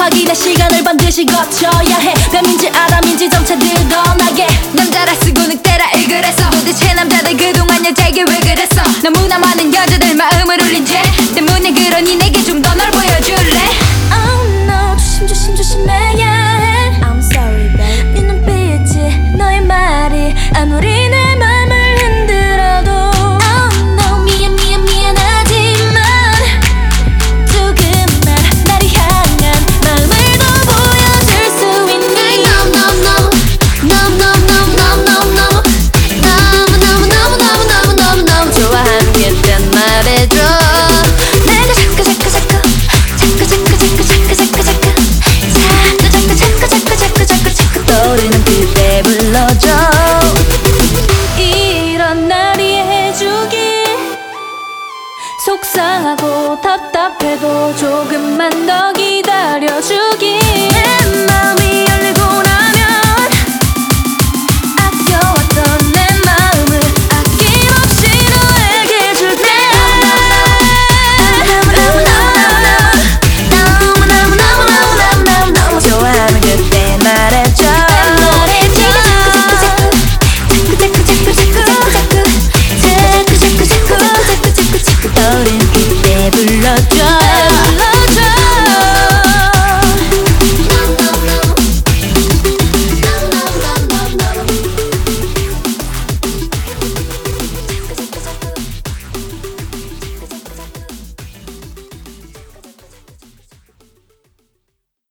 확인의 시간을 반드시 거쳐야 해. 뱀인지 아담인지 점차 드러나게. 남자라 쓰고 늑대라 일그랬어. 도대체 남자들 그동안 여자에게 왜 그랬어. 너무나 많은 여자들 마음을 울린 죄 때문에. 그러니 내게 좀 더 널 보여줄래. Oh no, 조심 조심해야 해. I'm sorry babe. 네 눈빛이 너의 말이 아무리 내 맘을 흔들어도 Oh no, 미안하지만 조금만 나를 향한 마음을 더 보여줄 수 있니? 너무너무너무너무너무너무너무너무너무 좋아하겠단 말해줘. 내가 자꾸 떠오르는 그때 불러줘. 이런 날이 해주길. 속상하고 답답해도 조금만 더 기다려주길. 내 마음이 열리고 나면 아껴왔던 내 마음을 아낌없이 너에게 줄게. 너무 좋아하는 그때 말해줘. 자꾸 떠오르는 그때 불러줘.